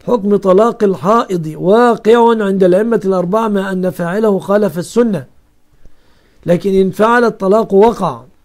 حكم طلاق الحائض واقع عند الأئمة الأربعة، مع أن فاعله خالف السنة، لكن إن فعل الطلاق وقع